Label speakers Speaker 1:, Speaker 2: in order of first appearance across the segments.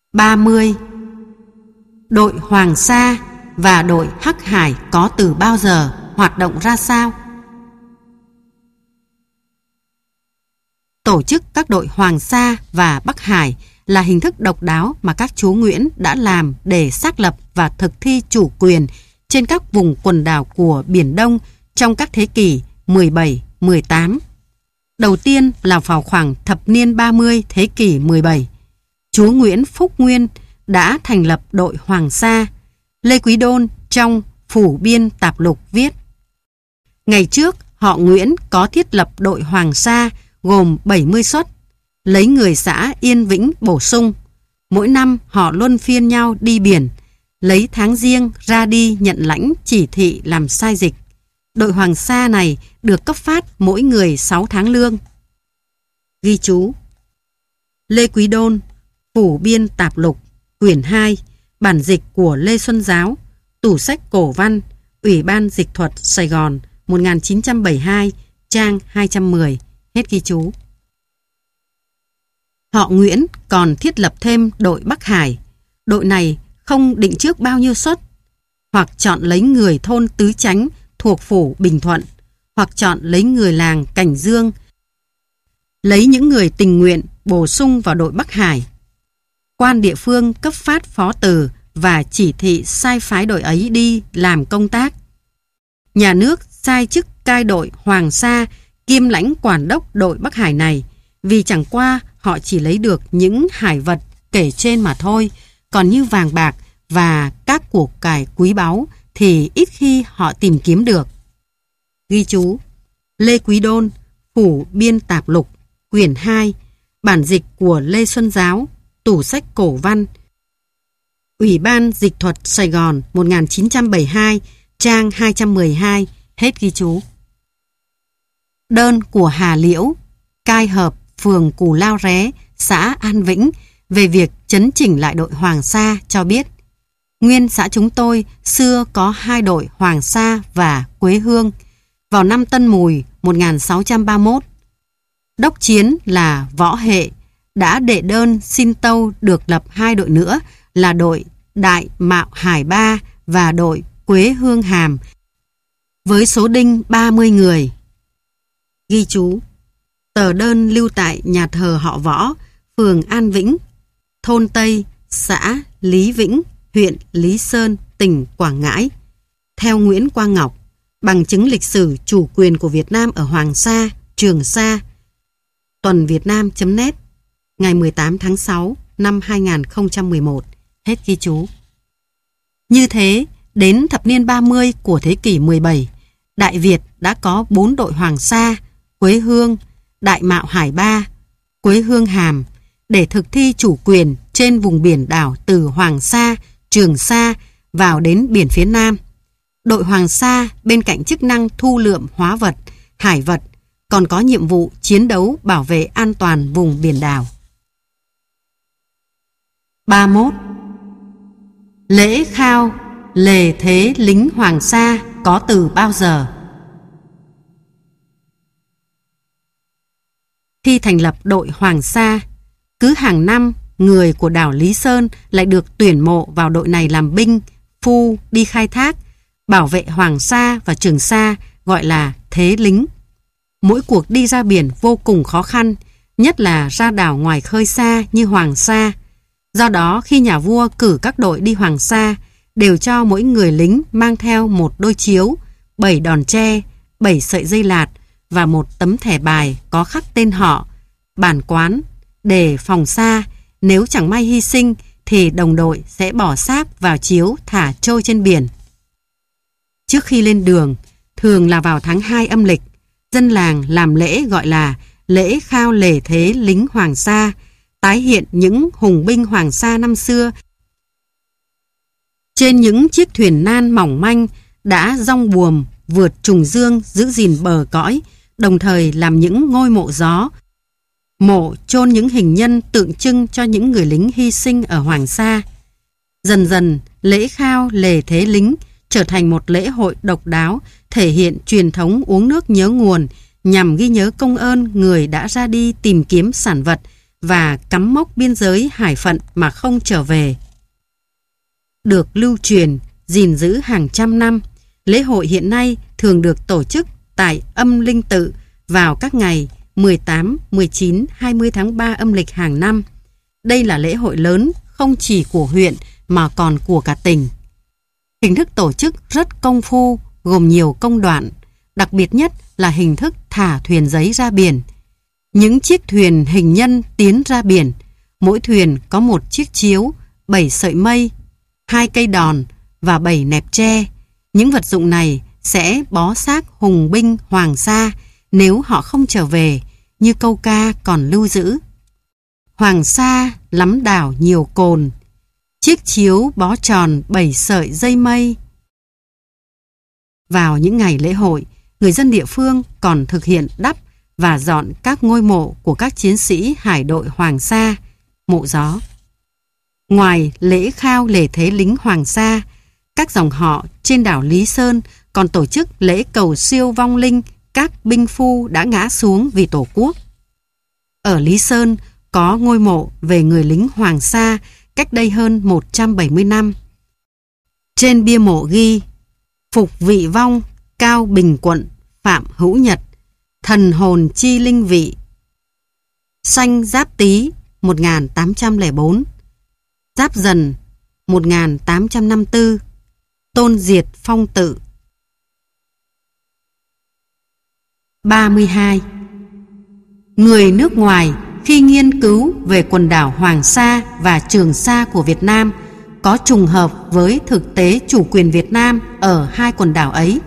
Speaker 1: 30. Đội Hoàng Sa và đội Hắc Hải có từ bao giờ, hoạt động ra sao? Tổ chức các đội Hoàng Sa và Bắc Hải là hình thức độc đáo mà các chúa Nguyễn đã làm để xác lập và thực thi chủ quyền trên các vùng quần đảo của Biển Đông trong các thế kỷ 17, 18. Đầu tiên là vào khoảng thập niên 30 thế kỷ 17. Chúa Nguyễn Phúc Nguyên đã thành lập đội Hoàng Sa. Lê Quý Đôn trong Phủ Biên Tạp Lục viết: ngày trước họ Nguyễn có thiết lập đội Hoàng Sa gồm 70 suất, lấy người xã Yên Vĩnh bổ sung. Mỗi năm họ luân phiên nhau đi biển, lấy tháng riêng ra đi nhận lãnh chỉ thị làm sai dịch. Đội Hoàng Sa này được cấp phát mỗi người 6 tháng lương. Ghi chú: Lê Quý Đôn, Phủ Biên Tạp Lục, quyển 2, bản dịch của Lê Xuân Giáo, tủ sách cổ văn, Ủy ban Dịch thuật Sài Gòn, 1972, trang 210. Hết ghi chú. Họ Nguyễn còn thiết lập thêm đội Bắc Hải. Đội này không định trước bao nhiêu suất, hoặc chọn lấy người thôn Tứ Chánh thuộc phủ Bình Thuận, hoặc chọn lấy người làng Cảnh Dương, lấy những người tình nguyện bổ sung vào đội Bắc Hải. Quan địa phương cấp phát phó từ và chỉ thị sai phái đội ấy đi làm công tác. Nhà nước sai chức cai đội Hoàng Sa kiêm lãnh quản đốc đội Bắc Hải này, vì chẳng qua họ chỉ lấy được những hải vật kể trên mà thôi, còn như vàng bạc và các của cải quý báu thì ít khi họ tìm kiếm được. Ghi chú: Lê Quý Đôn, Phủ Biên Tạp Lục, quyển 2, bản dịch của Lê Xuân Giáo, tủ sách cổ văn, Ủy ban Dịch thuật Sài Gòn, 1972, trang 212. Hết ghi chú. Đơn của Hà Liễu, cai hợp phường Cù Lao Ré, xã An Vĩnh về việc chấn chỉnh lại đội Hoàng Sa cho biết: nguyên xã chúng tôi xưa có 2 đội Hoàng Sa và Quế Hương. Vào năm Tân Mùi 1631, đốc chiến là Võ Hệ đã đệ đơn xin tâu được lập 2 đội nữa là đội Đại Mạo Hải Ba và đội Quế Hương Hàm với số đinh 30 người. Ghi chú: tờ đơn lưu tại nhà thờ họ Võ, phường An Vĩnh, thôn Tây, xã Lý Vĩnh, huyện Lý Sơn, tỉnh Quảng Ngãi. Theo Nguyễn Quang Ngọc, bằng chứng lịch sử chủ quyền của Việt Nam ở Hoàng Sa, Trường Sa. Tuần Việt Nam.net, ngày 18 tháng 6 năm 2011. Hết ghi chú. Như thế, đến thập niên 30 của thế kỷ 17, Đại Việt đã có 4 đội Hoàng Sa, Quế Hương, Đại Mạo Hải Ba, Quế Hương Hàm để thực thi chủ quyền trên vùng biển đảo từ Hoàng Sa, Trường Sa vào đến biển phía Nam. Đội Hoàng Sa bên cạnh chức năng thu lượm hóa vật, hải vật, còn có nhiệm vụ chiến đấu bảo vệ an toàn vùng biển đảo. 31. Lễ khao, lề thế lính Hoàng Sa có từ bao giờ? Khi thành lập đội Hoàng Sa, cứ hàng năm người của đảo Lý Sơn lại được tuyển mộ vào đội này làm binh, phu đi khai thác, bảo vệ Hoàng Sa và Trường Sa, gọi là thế lính. Mỗi cuộc đi ra biển vô cùng khó khăn, nhất là ra đảo ngoài khơi xa như Hoàng Sa. Do đó khi nhà vua cử các đội đi Hoàng Sa, đều cho mỗi người lính mang theo 1 đôi chiếu, 7 đòn tre, 7 sợi dây lạt và 1 tấm thẻ bài có khắc tên họ, bản quán, để phòng xa. Nếu chẳng may hy sinh thì đồng đội sẽ bỏ xác vào chiếu thả trôi trên biển. Trước khi lên đường, thường là vào tháng 2 âm lịch, dân làng làm lễ gọi là lễ khao lề thế lính Hoàng Sa, tái hiện những hùng binh Hoàng Sa năm xưa trên những chiếc thuyền nan mỏng manh đã dong buồm vượt trùng dương giữ gìn bờ cõi, đồng thời làm những ngôi mộ gió, mộ chôn những hình nhân tượng trưng cho những người lính hy sinh ở Hoàng Sa. Dần dần, lễ khao lề thế lính trở thành một lễ hội độc đáo, thể hiện truyền thống uống nước nhớ nguồn nhằm ghi nhớ công ơn người đã ra đi tìm kiếm sản vật và cắm mốc biên giới hải phận mà không trở về. Được lưu truyền, gìn giữ hàng trăm năm, lễ hội hiện nay thường được tổ chức tại Âm Linh Tự vào các ngày 18, 19, 20 tháng 3 âm lịch hàng năm. Đây là lễ hội lớn không chỉ của huyện mà còn của cả tỉnh. Hình thức tổ chức rất công phu, gồm nhiều công đoạn, đặc biệt nhất là hình thức thả thuyền giấy ra biển. Những chiếc thuyền hình nhân tiến ra biển, mỗi thuyền có một chiếc chiếu, 7 sợi mây, 2 cây đòn và 7 nẹp tre. Những vật dụng này sẽ bó xác hùng binh Hoàng Sa nếu họ không trở về, như câu ca còn lưu giữ. Hoàng Sa lắm đảo nhiều cồn, chiếc chiếu bó tròn 7 sợi dây mây. Vào những ngày lễ hội, người dân địa phương còn thực hiện đắp và dọn các ngôi mộ của các chiến sĩ hải đội Hoàng Sa, mộ gió. Ngoài lễ khao lễ thế lính Hoàng Sa, các dòng họ trên đảo Lý Sơn còn tổ chức lễ cầu siêu vong linh các binh phu đã ngã xuống vì Tổ quốc. Ở Lý Sơn có ngôi mộ về người lính Hoàng Sa cách đây hơn 170 năm. Trên bia mộ ghi: Phục vị vong, Cao Bình Quận, Phạm Hữu Nhật, thần hồn chi linh vị. Sanh Giáp Tý 1804, Giáp Dần 1854, Tôn Diệt phong tự. 32. Người nước ngoài khi nghiên cứu về quần đảo Hoàng Sa và Trường Sa của Việt Nam có trùng hợp với thực tế chủ quyền Việt Nam ở hai quần đảo ấy.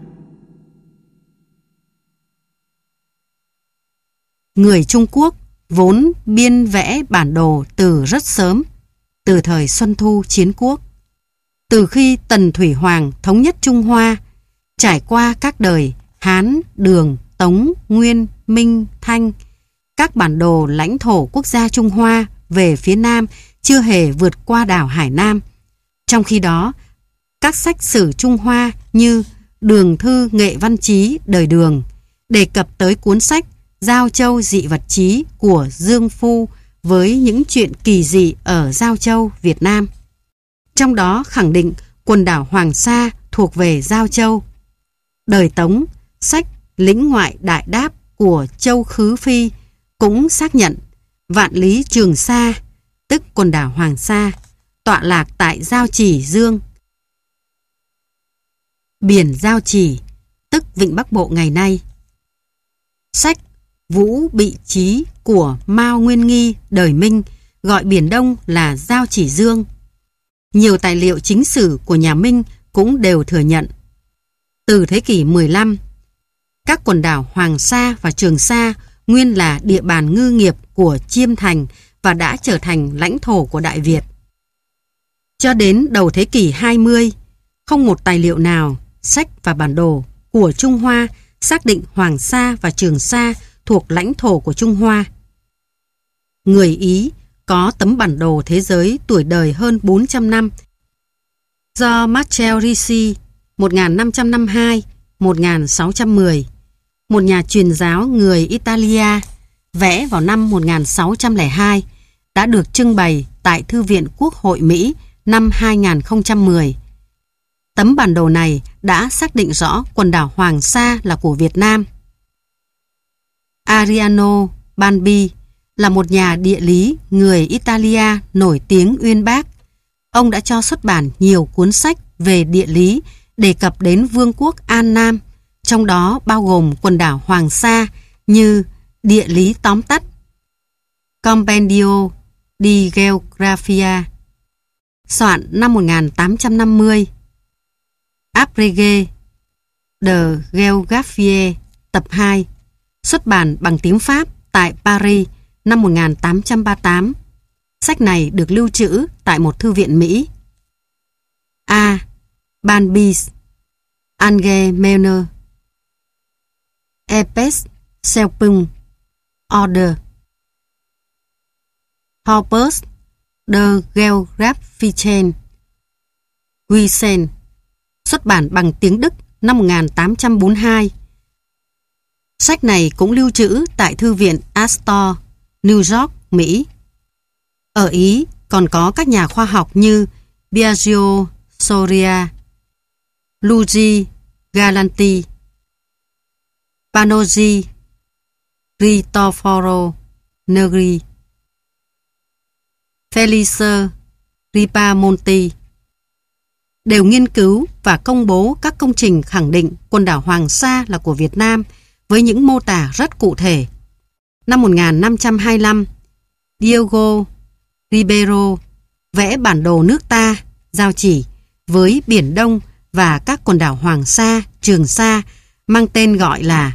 Speaker 1: Người Trung Quốc vốn biên vẽ bản đồ từ rất sớm, từ thời Xuân Thu Chiến Quốc. Từ khi Tần Thủy Hoàng thống nhất Trung Hoa, trải qua các đời Hán, Đường, Tống, Nguyên, Minh, Thanh, các bản đồ lãnh thổ quốc gia Trung Hoa về phía Nam chưa hề vượt qua đảo Hải Nam. Trong khi đó, các sách sử Trung Hoa như Đường Thư Nghệ Văn Chí đời Đường đề cập tới cuốn sách Giao Châu Dị Vật Chí của Dương Phu với những chuyện kỳ dị ở Giao Châu, Việt Nam. Trong đó khẳng định quần đảo Hoàng Sa thuộc về Giao Châu. Đời Tống, sách Lĩnh Ngoại Đại Đáp của Châu Khứ Phi cũng xác nhận Vạn Lý Trường Sa, tức quần đảo Hoàng Sa, tọa lạc tại Giao Chỉ Dương. Biển Giao Chỉ, tức Vịnh Bắc Bộ ngày nay. Sách Vũ Bị Chí của Mao Nguyên Nghi đời Minh gọi Biển Đông là Giao Chỉ Dương. Nhiều tài liệu chính sử của nhà Minh cũng đều thừa nhận. Từ thế kỷ 15, các quần đảo Hoàng Sa và Trường Sa nguyên là địa bàn ngư nghiệp của Chiêm Thành và đã trở thành lãnh thổ của Đại Việt. Cho đến đầu thế kỷ 20, không một tài liệu nào, sách và bản đồ của Trung Hoa xác định Hoàng Sa và Trường Sa thuộc lãnh thổ của Trung Hoa. Người Ý có tấm bản đồ thế giới tuổi đời hơn 400 năm do Marcel Ricci 1552-1610, một nhà truyền giáo người Italia, vẽ vào năm 1602, đã được trưng bày tại Thư viện Quốc hội Mỹ năm 2010. Tấm bản đồ này đã xác định rõ quần đảo Hoàng Sa là của Việt Nam. Ariano Banbi là một nhà địa lý người Italia nổi tiếng uyên bác. Ông đã cho xuất bản nhiều cuốn sách về địa lý đề cập đến Vương quốc An Nam, trong đó bao gồm quần đảo Hoàng Sa như Địa lý tóm tắt, Compendio di Geographia, soạn năm 1850, Abrégé de Géographie tập 2, xuất bản bằng tiếng Pháp tại Paris năm 1838. Sách này được lưu trữ tại một thư viện Mỹ. A. Banbis, Angemener, Epes Selpung, Order, Hoppers, de Geographischen Wesen, xuất bản bằng tiếng Đức năm 1842. Sách này cũng lưu trữ tại Thư viện Astor, New York Mỹ. Ở Ý còn có các nhà khoa học như Biagio Soria, Luigi Galanti, Panoggi, Cristoforo Negri, Felice Ripamonti đều nghiên cứu và công bố các công trình khẳng định quần đảo Hoàng Sa là của Việt Nam với những mô tả rất cụ thể. Năm 1525, Diego Ribeiro vẽ bản đồ nước ta, giao chỉ với Biển Đông và các quần đảo Hoàng Sa, Trường Sa mang tên gọi là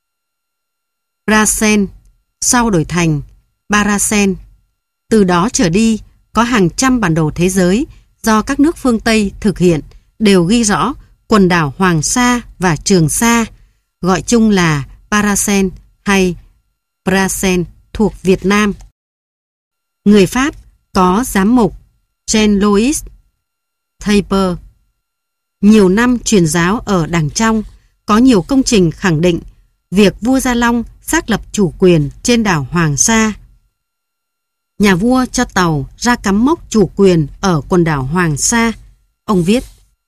Speaker 1: Brasen, sau đổi thành Barasen. Từ đó trở đi, có hàng trăm bản đồ thế giới do các nước phương Tây thực hiện đều ghi rõ quần đảo Hoàng Sa và Trường Sa, gọi chung là Barasen hay Brasen, thuộc Việt Nam. Người Pháp có giám mục Jean-Louis Thayer, nhiều năm truyền giáo ở Đàng Trong, có nhiều công trình khẳng định việc vua Gia Long xác lập chủ quyền trên đảo Hoàng Sa. Nhà vua cho tàu ra cắm mốc chủ quyền ở quần đảo Hoàng Sa. Ông viết: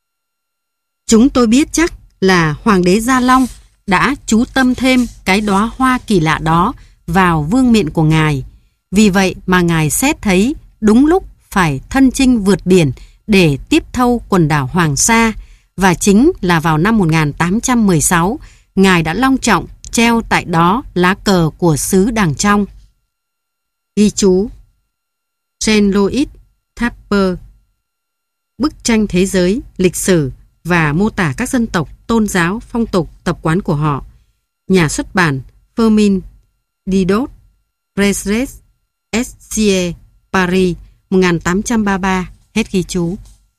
Speaker 1: "Chúng tôi biết chắc là Hoàng đế Gia Long đã chú tâm thêm cái đóa hoa kỳ lạ đó vào vương miện của Ngài. Vì vậy mà Ngài xét thấy đúng lúc phải thân chinh vượt biển để tiếp thâu quần đảo Hoàng Sa, và chính là vào năm 1816, Ngài đã long trọng treo tại đó lá cờ của xứ Đàng Trong." Ghi chú: Jean-Louis Thayer, bức tranh thế giới, lịch sử và mô tả các dân tộc, tôn giáo, phong tục, tập quán của họ. Nhà xuất bản Firmin Didot, Presses SCE, Paris, 1833. Hết ghi chú.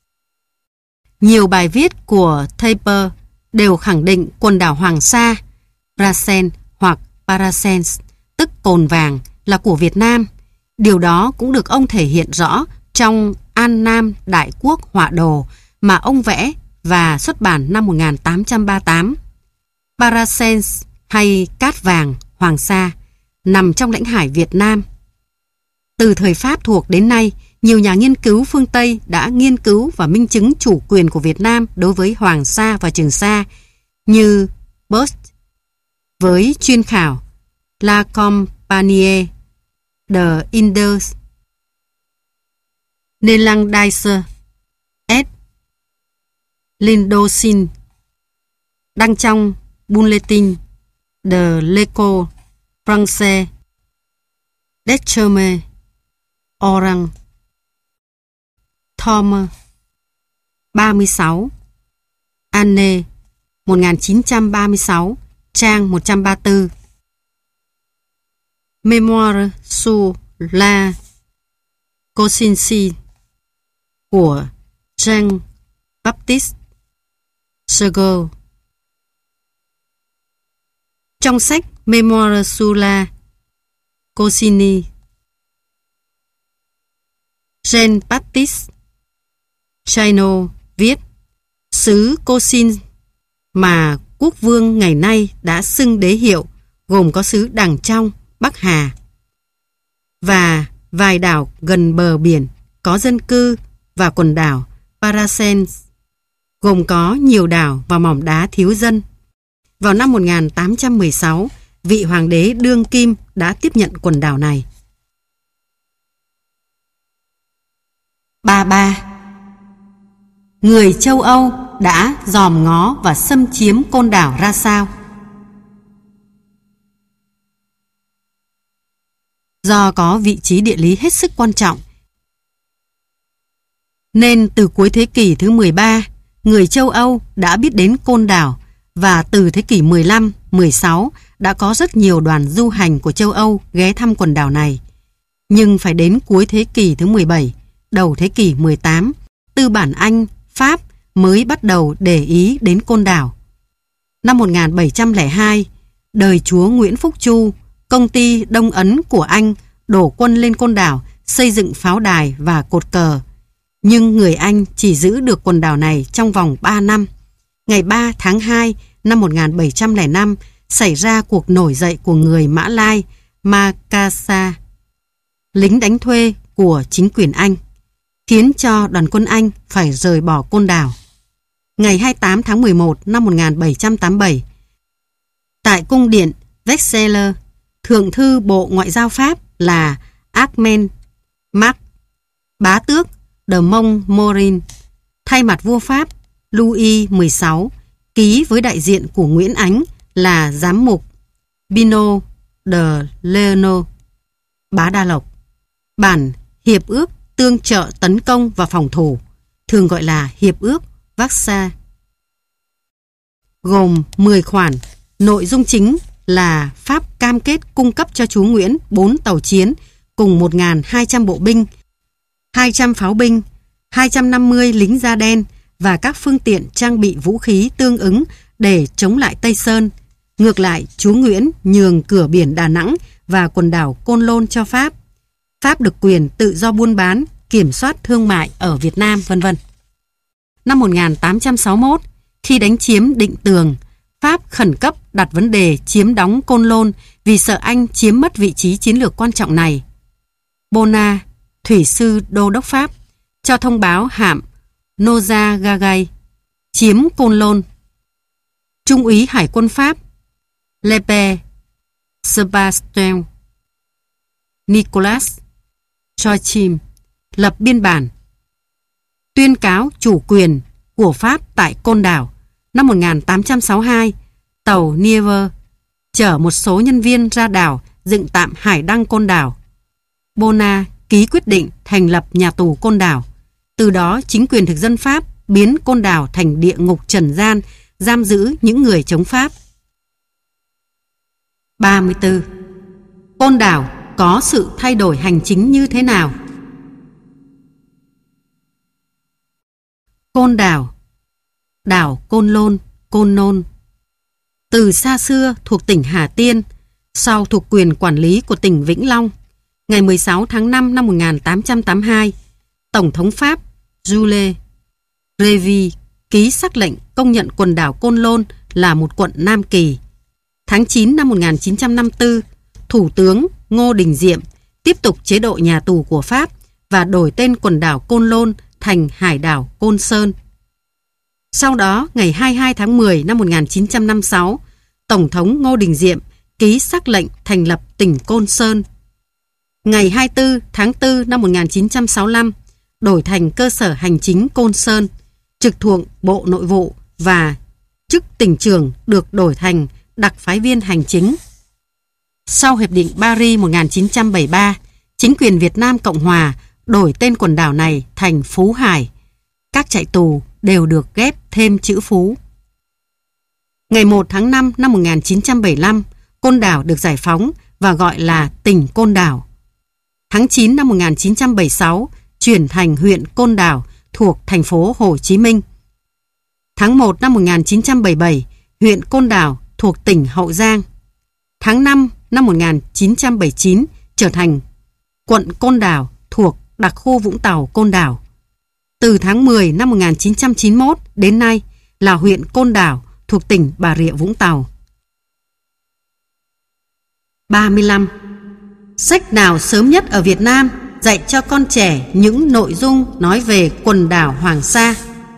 Speaker 1: Nhiều bài viết của Thayer đều khẳng định quần đảo Hoàng Sa, Brasen hoặc Paracens, tức cồn vàng, là của Việt Nam. Điều đó cũng được ông thể hiện rõ trong An Nam Đại Quốc họa đồ mà ông vẽ và xuất bản năm 1838. Paracens hay cát vàng Hoàng Sa nằm trong lãnh hải Việt Nam. Từ thời Pháp thuộc đến nay, nhiều nhà nghiên cứu phương Tây đã nghiên cứu và minh chứng chủ quyền của Việt Nam đối với Hoàng Sa và Trường Sa, như Bust với chuyên khảo La Compagnie de Indes Néerlandse et Lindosin, đăng trong Bulletin de l'École Française d'Extrême Orient, Tome 36, Année 1936, trang 134. Mémoire sur la Cochinchine của Jean-Baptiste Segur. Trong sách Mémoire sur la Cochinchine, Jean-Baptiste Chino viết: xứ Cochin mà quốc vương ngày nay đã xưng đế hiệu gồm có xứ Đàng Trong, Bắc Hà và vài đảo gần bờ biển có dân cư, và quần đảo Paracens gồm có nhiều đảo và mỏm đá thiếu dân. Vào năm 1816, vị hoàng đế đương kim đã tiếp nhận quần đảo này. 33. Người châu Âu đã dòm ngó và xâm chiếm Côn Đảo ra sao? Do có vị trí địa lý hết sức quan trọng, nên từ cuối thế kỷ thứ 13, người châu Âu đã biết đến Côn Đảo, và từ thế kỷ 15, 16 đã có rất nhiều đoàn du hành của châu Âu ghé thăm quần đảo này. Nhưng phải đến cuối thế kỷ thứ 17, đầu thế kỷ 18, tư bản Anh, Pháp mới bắt đầu để ý đến Côn Đảo. Năm 1702, đời chúa Nguyễn Phúc Chu, công ty Đông Ấn của Anh đổ quân lên Côn Đảo, xây dựng pháo đài và cột cờ. Nhưng người Anh chỉ giữ được quần đảo này trong vòng 3 năm. Ngày 3 tháng 2 năm 1705 xảy ra cuộc nổi dậy của người Mã Lai, Makassar. lính đánh thuê của chính quyền Anh, khiến cho đoàn quân Anh phải rời bỏ Côn Đảo. Ngày 28 tháng 11 năm 1787, tại cung điện Versailles, Thượng thư Bộ Ngoại giao Pháp là Armand Marc, bá tước de Montmorin, thay mặt vua Pháp Louis XVI, ký với đại diện của Nguyễn Ánh là giám mục Pino de Leon, bá Đa Lộc, bản hiệp ước tương trợ tấn công và phòng thủ, thường gọi là hiệp ước Versailles, gồm 10 khoản. Nội dung chính là Pháp cam kết cung cấp cho chúa Nguyễn 4 tàu chiến cùng 1.200 bộ binh, 200 pháo binh, 250 lính da đen và các phương tiện trang bị vũ khí tương ứng để chống lại Tây Sơn. Ngược lại, chúa Nguyễn nhường cửa biển Đà Nẵng và quần đảo Côn Lôn cho Pháp. Pháp được quyền tự do buôn bán, kiểm soát thương mại ở Việt Nam, v.v. Năm 1861, khi đánh chiếm Định Tường, Pháp khẩn cấp đặt vấn đề chiếm đóng Côn Lôn vì sợ Anh chiếm mất vị trí chiến lược quan trọng này. Bona, thủy sư đô đốc Pháp, cho thông báo hạm Nojagagai chiếm Côn Lôn. Trung úy Hải quân Pháp Lepe Sebastien Nicolas Joachim lập biên bản tuyên cáo chủ quyền của Pháp tại Côn Đảo. Năm 1862, tàu Nieve chở một số nhân viên ra đảo dựng tạm hải đăng Côn Đảo. Bona ký quyết định thành lập nhà tù Côn Đảo. Từ đó, chính quyền thực dân Pháp biến Côn Đảo thành địa ngục trần gian, giam giữ những người chống Pháp. 34. Côn Đảo có sự thay đổi hành chính như thế nào? Côn Đảo, đảo Côn Lôn, Côn Nôn, từ xa xưa thuộc tỉnh Hà Tiên, sau thuộc quyền quản lý của tỉnh Vĩnh Long. Ngày 16 tháng 5 năm 1882, Tổng thống Pháp Jules Revy ký sắc lệnh công nhận quần đảo Côn Lôn là một quận Nam Kỳ. Tháng 9 năm 1954, Thủ tướng Ngô Đình Diệm tiếp tục chế độ nhà tù của Pháp và đổi tên quần đảo Côn Lôn thành hải đảo Côn Sơn. Sau đó, ngày 22 tháng 10 năm 1956, Tổng thống Ngô Đình Diệm ký sắc lệnh thành lập tỉnh Côn Sơn. Ngày 24 tháng 4 năm 1965, đổi thành cơ sở hành chính Côn Sơn, trực thuộc Bộ Nội vụ, và chức tỉnh trưởng được đổi thành đặc phái viên hành chính. Sau Hiệp định Paris 1973, chính quyền Việt Nam Cộng Hòa đổi tên quần đảo này thành Phú Hải. Các trại tù đều được ghép thêm chữ Phú. Ngày 1 tháng 5 năm 1975, Côn Đảo được giải phóng và gọi là tỉnh Côn Đảo. Tháng 9 năm 1976, chuyển thành huyện Côn Đảo thuộc thành phố Hồ Chí Minh. Tháng 1 năm 1977, huyện Côn Đảo thuộc tỉnh Hậu Giang. Tháng 5 năm 1979, trở thành quận Côn Đảo thuộc đặc khu Vũng Tàu Côn Đảo. Từ tháng 10 năm 1991 đến nay là huyện Côn Đảo thuộc tỉnh Bà Rịa Vũng Tàu. 35. Sách nào sớm nhất ở Việt Nam dạy cho con trẻ những nội dung nói về quần đảo Hoàng Sa?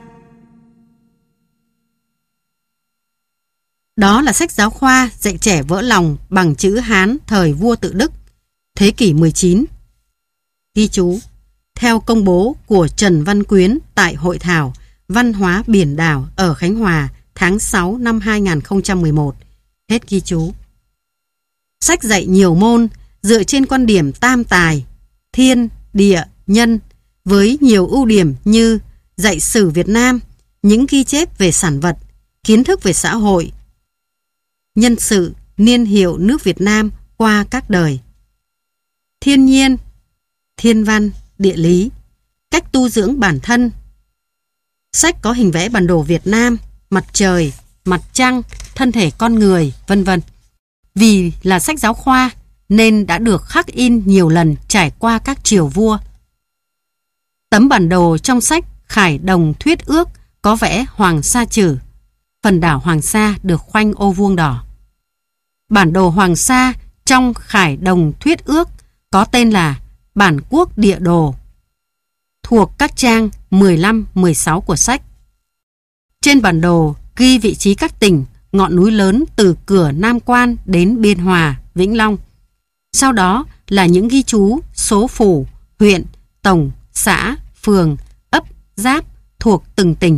Speaker 1: Đó là sách giáo khoa dạy trẻ vỡ lòng bằng chữ Hán thời vua Tự Đức, thế kỷ 19. Ghi chú: theo công bố của Trần Văn Quyến tại Hội thảo Văn hóa biển đảo ở Khánh Hòa tháng 6 năm 2011. Hết ghi chú. Sách dạy nhiều môn dựa trên quan điểm tam tài, thiên, địa, nhân, với nhiều ưu điểm như dạy sử Việt Nam, những ghi chép về sản vật, kiến thức về xã hội, nhân sự, niên hiệu nước Việt Nam qua các đời, thiên nhiên, thiên văn, địa lý, cách tu dưỡng bản thân. Sách có hình vẽ bản đồ Việt Nam, mặt trời, mặt trăng, thân thể con người, vân vân. Vì là sách giáo khoa nên đã được khắc in nhiều lần trải qua các triều vua. Tấm bản đồ trong sách Khải Đồng Thuyết Ước có vẽ Hoàng Sa Chử. Phần đảo Hoàng Sa được khoanh ô vuông đỏ. Bản đồ Hoàng Sa trong Khải Đồng Thuyết Ước có tên là bản quốc địa đồ thuộc các trang 15-16 của sách. Trên bản đồ ghi vị trí các tỉnh, ngọn núi lớn từ cửa Nam Quan đến Biên Hòa, Vĩnh Long. Sau đó là những ghi chú số phủ, huyện, tổng, xã, phường, ấp, giáp thuộc từng tỉnh.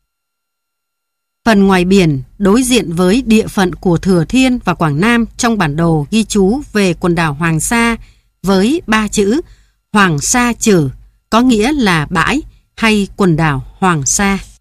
Speaker 1: Phần ngoài biển đối diện với địa phận của Thừa Thiên và Quảng Nam trong bản đồ ghi chú về quần đảo Hoàng Sa với 3 chữ Hoàng Sa Chử, có nghĩa là bãi hay quần đảo Hoàng Sa.